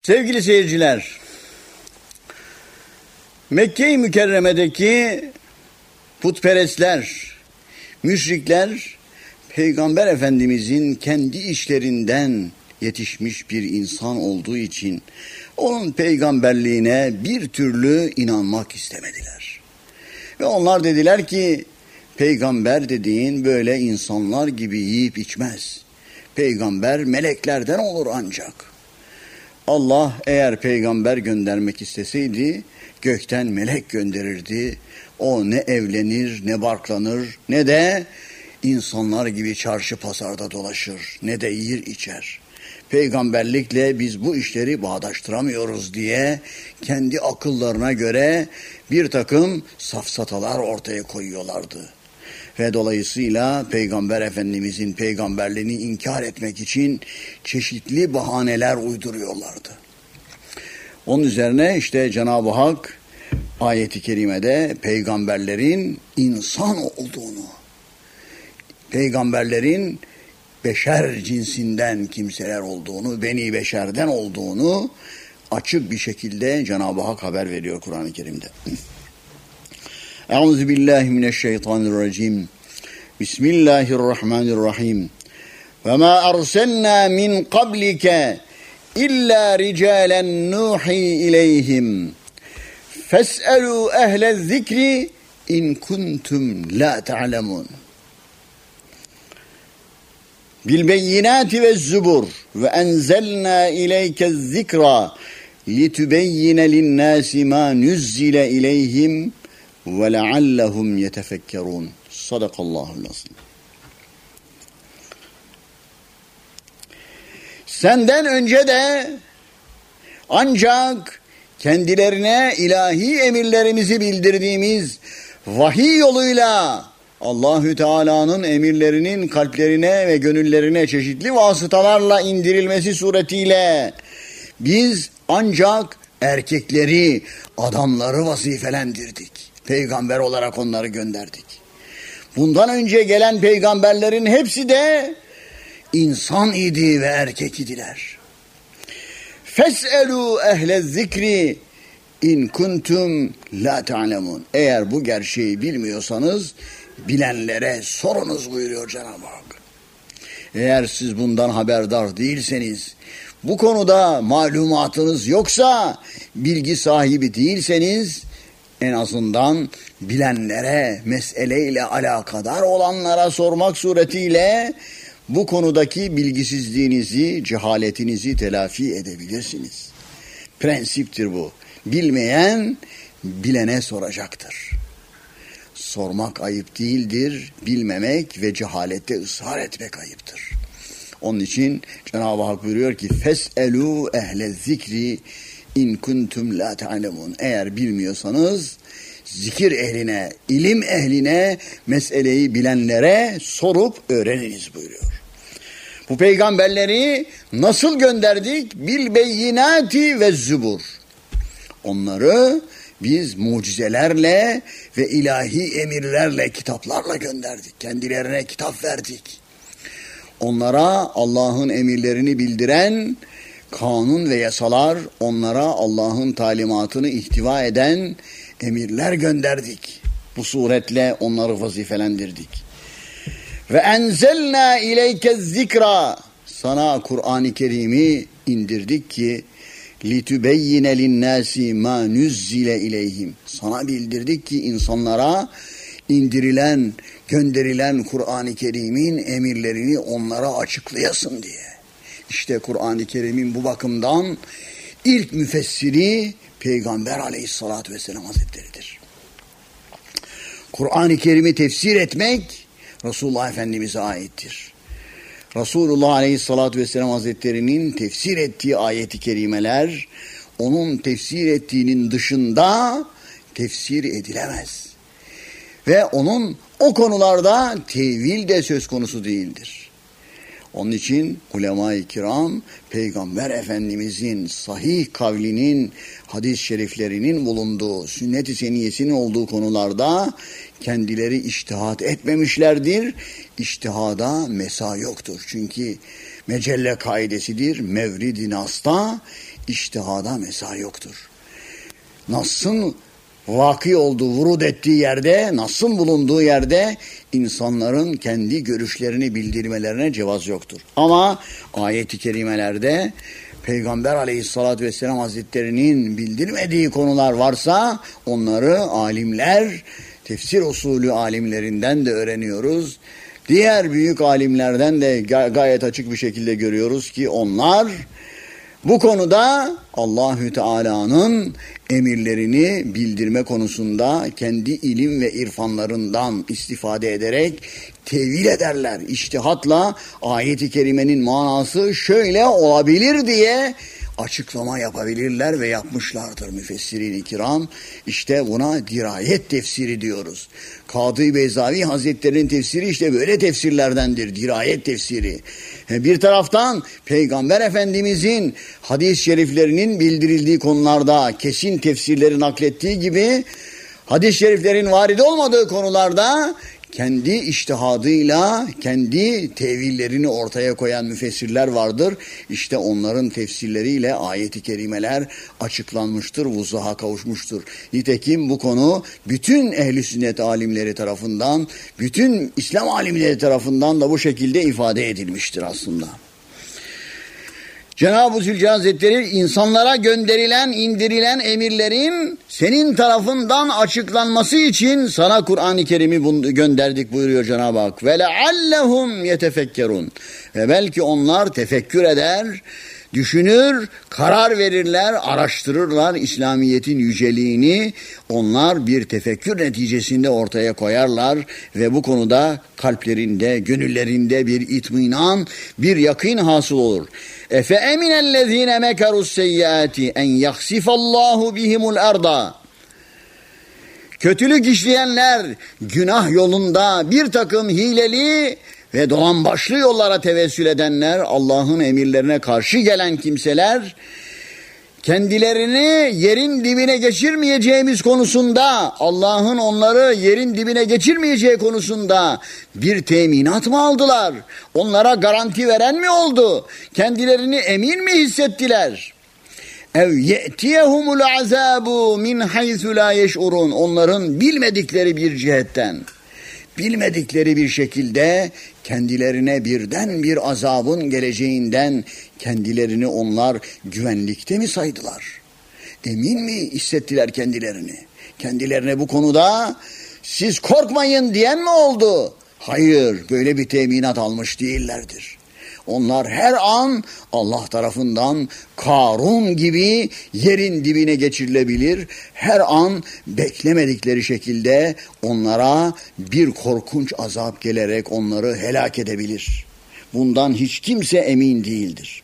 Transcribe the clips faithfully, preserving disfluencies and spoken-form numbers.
Sevgili seyirciler, Mekke-i Mükerreme'deki putperestler, müşrikler, Peygamber Efendimizin kendi işlerinden yetişmiş bir insan olduğu için onun peygamberliğine bir türlü inanmak istemediler. Ve onlar dediler ki, peygamber dediğin böyle insanlar gibi yiyip içmez. Peygamber meleklerden olur ancak. Allah eğer peygamber göndermek isteseydi gökten melek gönderirdi. O ne evlenir, ne barklanır, ne de insanlar gibi çarşı pazarda dolaşır, ne de yiyir içer. Peygamberlikle biz bu işleri bağdaştıramıyoruz diye kendi akıllarına göre bir takım safsatalar ortaya koyuyorlardı. Ve dolayısıyla Peygamber Efendimizin peygamberliğini inkar etmek için çeşitli bahaneler uyduruyorlardı. Onun üzerine işte Cenab-ı Hak ayet-i kerimede peygamberlerin insan olduğunu, peygamberlerin beşer cinsinden kimseler olduğunu, beni beşerden olduğunu açık bir şekilde Cenab-ı Hak haber veriyor Kur'an-ı Kerim'de. Euzubillahimineşşeytanirracim. Bismillahirrahmanirrahim. Ve ma arsalna min qablike illa ricalen nuhi ileyhim. Fes'elu ehle zikri in kuntum la ta'lemun. Bilbeyinati ve zubur ve enzelna ileyke zikra litübeyyine linnâsi ma nüzzile ileyhim ve leallehum yetefekkerun. Sadakallahu'l azim. Senden önce de ancak kendilerine ilahi emirlerimizi bildirdiğimiz vahiy yoluyla Allahü Teala'nın emirlerinin kalplerine ve gönüllerine çeşitli vasıtalarla indirilmesi suretiyle biz ancak erkekleri, adamları vazifelendirdik. Peygamber olarak onları gönderdik. Bundan önce gelen peygamberlerin hepsi de insan idi ve erkek idiler. Fes'elu ehle zikri in kuntum la ta'lemun. Eğer bu gerçeği bilmiyorsanız bilenlere sorunuz buyuruyor Cenab-ı Hak. Eğer siz bundan haberdar değilseniz, bu konuda malumatınız yoksa, bilgi sahibi değilseniz, en azından bilenlere, meseleyle alakadar olanlara sormak suretiyle bu konudaki bilgisizliğinizi, cehaletinizi telafi edebilirsiniz. Prensiptir bu. Bilmeyen bilene soracaktır. Sormak ayıp değildir, bilmemek ve cehalette ısrar etmek ayıptır. Onun için Cenab-ı Hak buyuruyor ki fes'elû ehle zikri in kuntum la ta'lemun. Eğer bilmiyorsanız zikir ehline, ilim ehline, meseleyi bilenlere sorup öğreniniz buyuruyor. Bu peygamberleri nasıl gönderdik? Bil beyinati ve zubur. Onları biz mucizelerle ve ilahi emirlerle, kitaplarla gönderdik. Kendilerine kitap verdik. Onlara Allah'ın emirlerini bildiren kanun ve yasalar, onlara Allah'ın talimatını ihtiva eden emirler gönderdik. Bu suretle onları vazifelendirdik. Ve enzelna ileyke zikra. Sana Kur'an-ı Kerim'i indirdik ki litübeyyine linnâsi mâ nüzzile ileyhim. Sana bildirdik ki insanlara indirilen, gönderilen Kur'an-ı Kerim'in emirlerini onlara açıklayasın diye. İşte Kur'an-ı Kerim'in bu bakımdan ilk müfessiri Peygamber Aleyhisselatü Vesselam Hazretleri'dir. Kur'an-ı Kerim'i tefsir etmek Resulullah Efendimiz'e aittir. Resulullah Aleyhisselatü Vesselam Hazretleri'nin tefsir ettiği ayet-i kerimeler onun tefsir ettiğinin dışında tefsir edilemez. Ve onun o konularda tevil de söz konusu değildir. Onun için ulema-i kiram Peygamber Efendimizin sahih kavlinin, hadis-i şeriflerinin bulunduğu, sünnet-i seniyesinin olduğu konularda kendileri içtihat etmemişlerdir. İçtihada mesa yoktur. Çünkü mecelle kaidesidir. Mevrid-i nasta İçtihada mesai yoktur. Nas'ın vaki olduğu, vurud ettiği yerde, Nas'ın bulunduğu yerde insanların kendi görüşlerini bildirmelerine cevaz yoktur. Ama ayet-i kerimelerde Peygamber aleyhissalatü vesselam hazretlerinin bildirmediği konular varsa onları alimler, tefsir usulü alimlerinden de öğreniyoruz. Diğer büyük alimlerden de gayet açık bir şekilde görüyoruz ki onlar bu konuda Allahü Teala'nın emirlerini bildirme konusunda kendi ilim ve irfanlarından istifade ederek tevil ederler. İçtihatla ayet-i kerimenin manası şöyle olabilir diye açıklama yapabilirler ve yapmışlardır müfessirin-i kiram. İşte buna dirayet tefsiri diyoruz. Kadı Beyzavi Hazretleri'nin tefsiri işte böyle tefsirlerdendir. Dirayet tefsiri. Bir taraftan Peygamber Efendimizin hadis-i şeriflerinin bildirildiği konularda kesin tefsirleri naklettiği gibi hadis-i şeriflerin varid olmadığı konularda kendi içtihadıyla kendi tevillerini ortaya koyan müfessirler vardır. İşte onların tefsirleriyle ayet-i kerimeler açıklanmıştır, vuzuha kavuşmuştur. Nitekim bu konu bütün ehl-i sünnet alimleri tarafından, bütün İslam alimleri tarafından da bu şekilde ifade edilmiştir aslında. Cenab-ı Zülcelal Hazretleri insanlara gönderilen, indirilen emirlerin senin tarafından açıklanması için sana Kur'an-ı Kerim'i gönderdik buyuruyor Cenab-ı Hak. Ve leallehum yetefekkerun. Ve belki onlar tefekkür eder, düşünür, karar verirler, araştırırlar İslamiyet'in yüceliğini. Onlar bir tefekkür neticesinde ortaya koyarlar ve bu konuda kalplerinde, gönüllerinde bir itminan, bir yakîn hasıl olur. Efe eminellezîne mekerus seyyiâti en yaksifallahu bihimul arda. Kötülük işleyenler günah yolunda bir takım hileli ve dolambaçlı yollara tevessül edenler, Allah'ın emirlerine karşı gelen kimseler, kendilerini yerin dibine geçirmeyeceğimiz konusunda, Allah'ın onları yerin dibine geçirmeyeceği konusunda bir teminat mı aldılar? Onlara garanti veren mi oldu? Kendilerini emin mi hissettiler? ev ye'tiyehumul azabu min haythu la yeş'urun. Onların bilmedikleri bir cihetten, bilmedikleri bir şekilde kendilerine birden bir azabın geleceğinden kendilerini onlar güvenlikte mi saydılar? Emin mi hissettiler kendilerini? Kendilerine bu konuda siz korkmayın diyen mi oldu? Hayır, böyle bir teminat almış değillerdir. Onlar her an Allah tarafından Karun gibi yerin dibine geçirilebilir. Her an beklemedikleri şekilde onlara bir korkunç azap gelerek onları helak edebilir. Bundan hiç kimse emin değildir.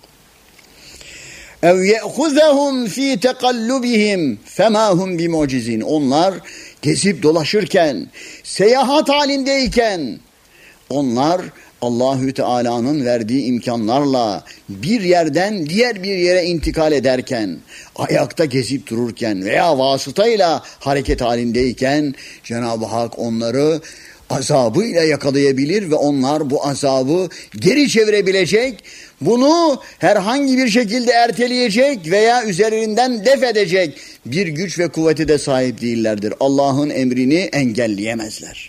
ev ye'khuzehum fi tekallubihim fema hum bimucizin. Onlar gezip dolaşırken, seyahat halindeyken onlar Allahü Teala'nın verdiği imkanlarla bir yerden diğer bir yere intikal ederken, ayakta gezip dururken veya vasıtayla hareket halindeyken Cenab-ı Hak onları azabıyla yakalayabilir ve onlar bu azabı geri çevirebilecek, bunu herhangi bir şekilde erteleyecek veya üzerinden def edecek bir güç ve kuvvete de sahip değillerdir. Allah'ın emrini engelleyemezler.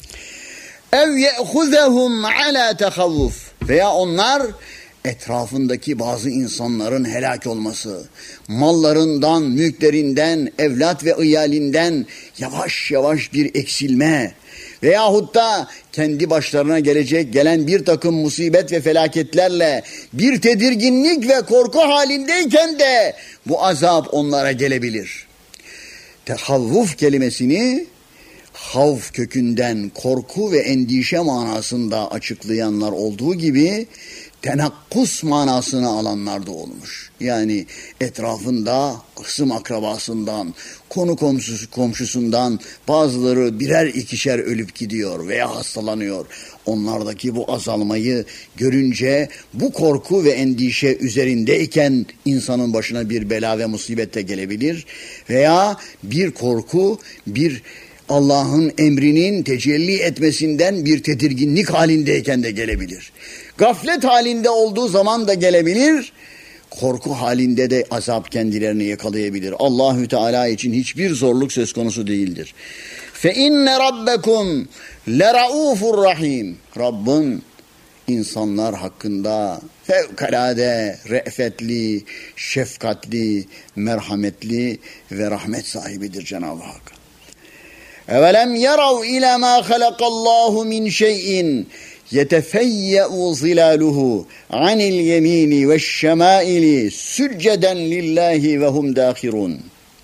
ev ye'khuzehum ala tehavvuf. Veya onlar etrafındaki bazı insanların helak olması, mallarından, mülklerinden, evlat ve iyalinden yavaş yavaş bir eksilme veyahut da kendi başlarına gelecek gelen bir takım musibet ve felaketlerle bir tedirginlik ve korku halindeyken de bu azap onlara gelebilir. Tehavvuf kelimesini havf kökünden korku ve endişe manasında açıklayanlar olduğu gibi tenakkus manasını alanlar da olmuş. Yani etrafında kısım akrabasından, konu komşusu, komşusundan bazıları birer ikişer ölüp gidiyor veya hastalanıyor. Onlardaki bu azalmayı görünce bu korku ve endişe üzerindeyken insanın başına bir bela ve musibet de gelebilir. Veya bir korku, bir Allah'ın emrinin tecelli etmesinden bir tedirginlik halindeyken de gelebilir. Gaflet halinde olduğu zaman da gelebilir. korku halinde de azap kendilerini yakalayabilir. Allahü Teala için hiçbir zorluk söz konusu değildir. Fe inne rabbekum leraufur rahim. Rabbin insanlar hakkında fevkalade re'fetli, şefkatli, merhametli ve rahmet sahibidir Cenab-ı Hak. Evelem yarav ila ma halakallahu min şeyin yetefeyye'u zilaluhu anil yemini ve şemaili sücceden lillahi ve hum dâhirun.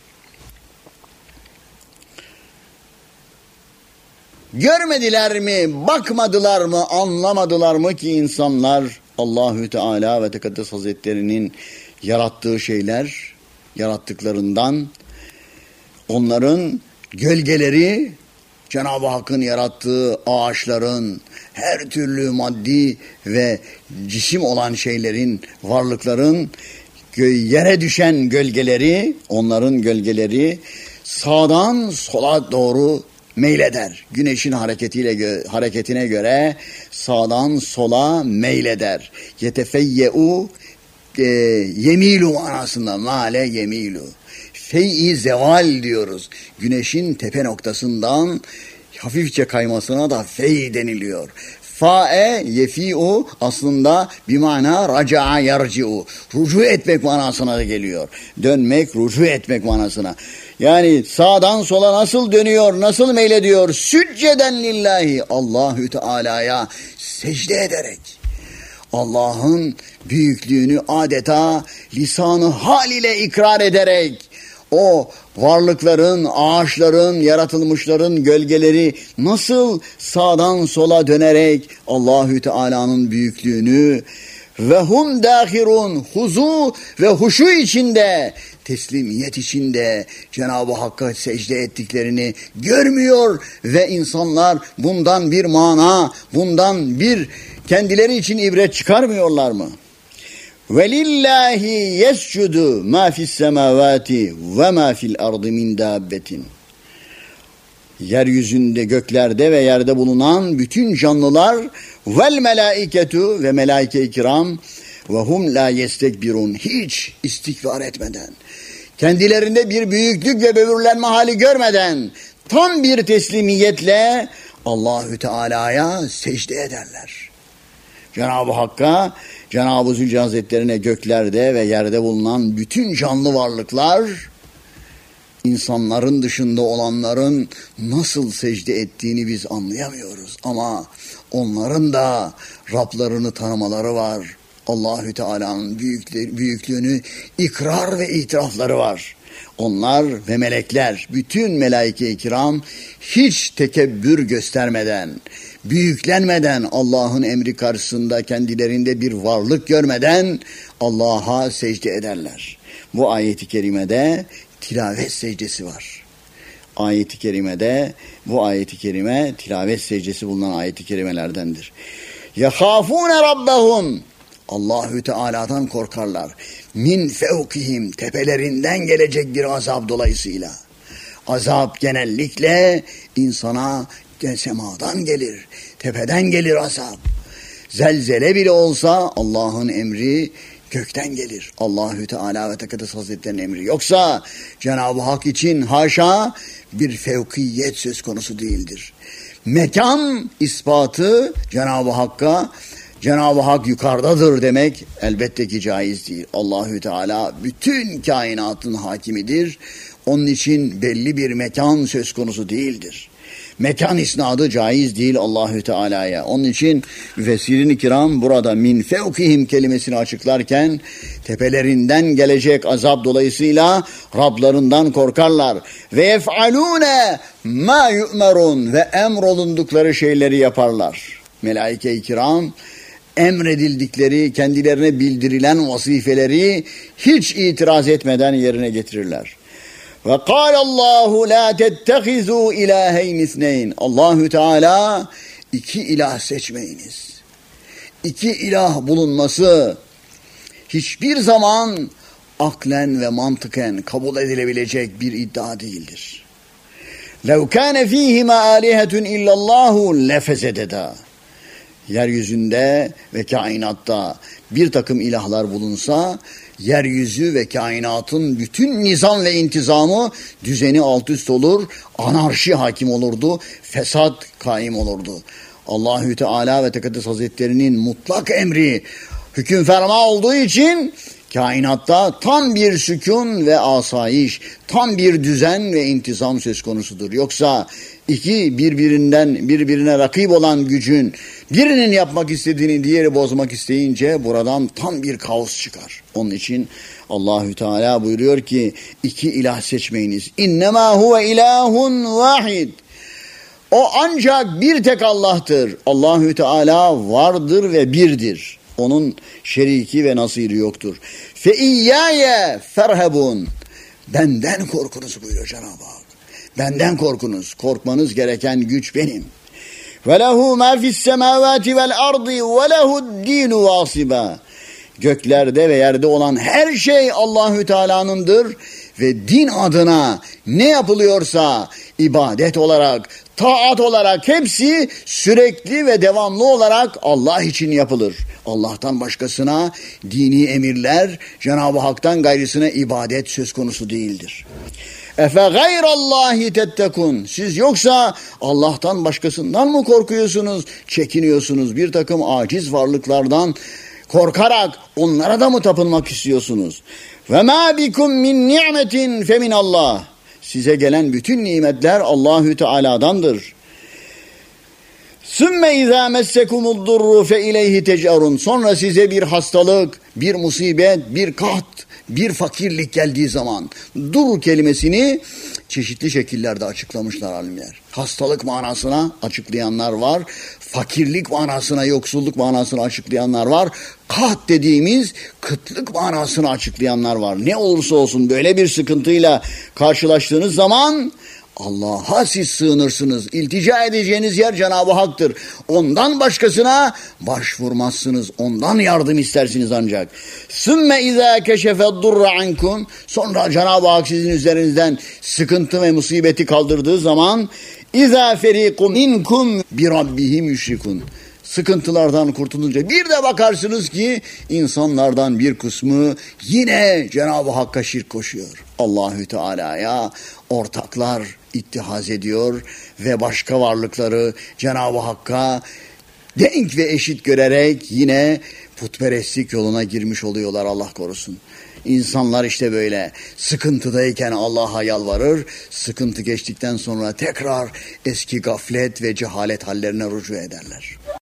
Görmediler mi, bakmadılar mı, anlamadılar mı ki insanlar Allahü Teala ve Tekaddes Hazretleri'nin yarattığı şeyler, yarattıklarından onların gölgeleri Cenab-ı Hakk'ın yarattığı ağaçların, her türlü maddi ve cisim olan şeylerin, varlıkların yere düşen gölgeleri, onların gölgeleri sağdan sola doğru meyleder. Güneşin hareketiyle hareketine göre sağdan sola meyleder. Yetefeyye'u e, yemilu manasında, male yemilu. Fey-i zeval diyoruz. Güneşin tepe noktasından hafifçe kaymasına da fey deniliyor. Fa'e yefi'u aslında bir mana raca'a yarci'u. Rucu etmek manasına da geliyor. Dönmek, rucu etmek manasına. Yani sağdan sola nasıl dönüyor, nasıl meylediyor? Sücceden lillahi, Allahü Teala'ya secde ederek. Allah'ın büyüklüğünü adeta lisanı hal ile ikrar ederek, o varlıkların, ağaçların, yaratılmışların gölgeleri nasıl sağdan sola dönerek Allahü Teala'nın büyüklüğünü ve hum dâhirun, huzu ve huşu içinde, teslimiyet içinde Cenab-ı Hakk'a secde ettiklerini görmüyor ve insanlar bundan bir mana, bundan bir kendileri için ibret çıkarmıyorlar mı? Velillahi yescudu ma fis semavati ve ma fil ardı min dabbetin. Yeryüzünde, göklerde ve yerde bulunan bütün canlılar vel melaiketu ve melaike-i kiram ve hum la yestekbirun, hiç istikbar etmeden, kendilerinde bir büyüklük ve böbürlenme hali görmeden tam bir teslimiyetle Allahü Teala'ya secde ederler. Cenab-ı Hakk'a, Cenab-ı Zülcelal Hazretlerine göklerde ve yerde bulunan bütün canlı varlıklar, insanların dışında olanların nasıl secde ettiğini biz anlayamıyoruz. Ama onların da Rablarını tanımaları var. Allahü Teala'nın büyüklüğünü ikrar ve itirafları var. Onlar ve melekler, bütün melaike-i kiram hiç tekebbür göstermeden, büyüklenmeden, Allah'ın emri karşısında kendilerinde bir varlık görmeden Allah'a secde ederler. Bu ayet-i kerimede tilavet secdesi var. Ayet-i kerimede, bu ayet-i kerime tilavet secdesi bulunan ayet-i kerimelerdendir. يَخَافُونَ رَبَّهُمْ, Allahü Teala'dan korkarlar. Min fevkihim, tepelerinden gelecek bir azap dolayısıyla. Azap genellikle insana semadan gelir, tepeden gelir azap. Zelzele bile olsa Allah'ın emri gökten gelir. Allahü Teala ve Tekaddes Hazretleri'nin emri. Yoksa Cenab-ı Hak için haşa bir fevkiyet söz konusu değildir. Mekan ispatı Cenab-ı Hakk'a, Cenab-ı Hak yukarıdadır demek elbette ki caiz değil. Allahü Teala bütün kainatın hakimidir. Onun için belli bir mekan söz konusu değildir. Mekan isnadı caiz değil Allahü Teala'ya. Onun için müfessirin-i kiram burada min fevkihim kelimesini açıklarken tepelerinden gelecek azap dolayısıyla Rablarından korkarlar. Ve yef'alûne mâ yu'merun, ve emrolundukları şeyleri yaparlar. Melaike-i kiram emredildikleri, kendilerine bildirilen vazifeleri hiç itiraz etmeden yerine getirirler. Ve kâlallahu lâ tettehizû ilâheyn isneyn. Allahü Teala iki ilah seçmeyiniz. İki ilah bulunması hiçbir zaman aklen ve mantıken kabul edilebilecek bir iddia değildir. لَوْ كَانَ ف۪يهِمَا آلِهَةٌ اِلَّا اللّٰهُ لَفَزَدَدَا. Yeryüzünde ve kainatta bir takım ilahlar bulunsa yeryüzü ve kainatın bütün nizam ve intizamı, düzeni alt üst olur, anarşi hakim olurdu, fesat kaim olurdu. Allahü Teala ve Tekaddes Hazretleri'nin mutlak emri hüküm ferma olduğu için kainatta tam bir sükun ve asayiş, tam bir düzen ve intizam söz konusudur. Yoksa iki birbirinden birbirine rakip olan gücün birinin yapmak istediğini diğeri bozmak isteyince buradan tam bir kaos çıkar. Onun için Allahü Teala buyuruyor ki iki ilah seçmeyiniz. İnnemâ huve ilâhun vâhid. O ancak bir tek Allah'tır. Allahü Teala vardır ve birdir. Onun şeriki ve nasiri yoktur. Fe iyyâye ferhebun. Benden korkunuz buyuruyor Cenab-ı Hak. Benden korkunuz. Korkmanız gereken güç benim. Ve lehu ma fis semavati vel ardı ve lehu'd dinu vasiba. Göklerde ve yerde olan her şey Allahü Teala'nındır ve din adına ne yapılıyorsa ibadet olarak, taat olarak hepsi sürekli ve devamlı olarak Allah için yapılır. Allah'tan başkasına dini emirler, Cenab-ı Hak'tan gayrısına ibadet söz konusu değildir. Efe gayrallahi tettekun. Siz yoksa Allah'tan başkasından mı korkuyorsunuz, çekiniyorsunuz? Bir takım aciz varlıklardan korkarak onlara da mı tapınmak istiyorsunuz? Ve ma bikum min ni'metin fe min Allah. Size gelen bütün nimetler Allahü Teala'dandır. Sümme izâ messekumud durru fe ileyhi tec'arun. Sonra size bir hastalık, bir musibet, bir kaht, bir fakirlik geldiği zaman dur kelimesini çeşitli şekillerde açıklamışlar alimler. Hastalık manasına açıklayanlar var. Fakirlik manasına, yoksulluk manasına açıklayanlar var. Kaht dediğimiz kıtlık manasına açıklayanlar var. Ne olursa olsun böyle bir sıkıntıyla karşılaştığınız zaman Allah'a siz sığınırsınız. İltica edeceğiniz yer Cenab-ı Hak'tır. Ondan başkasına başvurmazsınız. Ondan yardım istersiniz ancak. Sümme izâ keşefed durra ankum. Sonra Cenab-ı Hak sizin üzerinizden sıkıntı ve musibeti kaldırdığı zaman izâ ferîkum minkum bi rabbihim yüşrikun. Sıkıntılardan kurtulunca bir de bakarsınız ki insanlardan bir kısmı yine Cenab-ı Hakk'a şirk koşuyor. Allahü Teala'ya ortaklar ittihaz ediyor ve başka varlıkları Cenab-ı Hakk'a denk ve eşit görerek yine putperestlik yoluna girmiş oluyorlar, Allah korusun. İnsanlar işte böyle sıkıntıdayken Allah'a yalvarır, sıkıntı geçtikten sonra tekrar eski gaflet ve cehalet hallerine rücu ederler.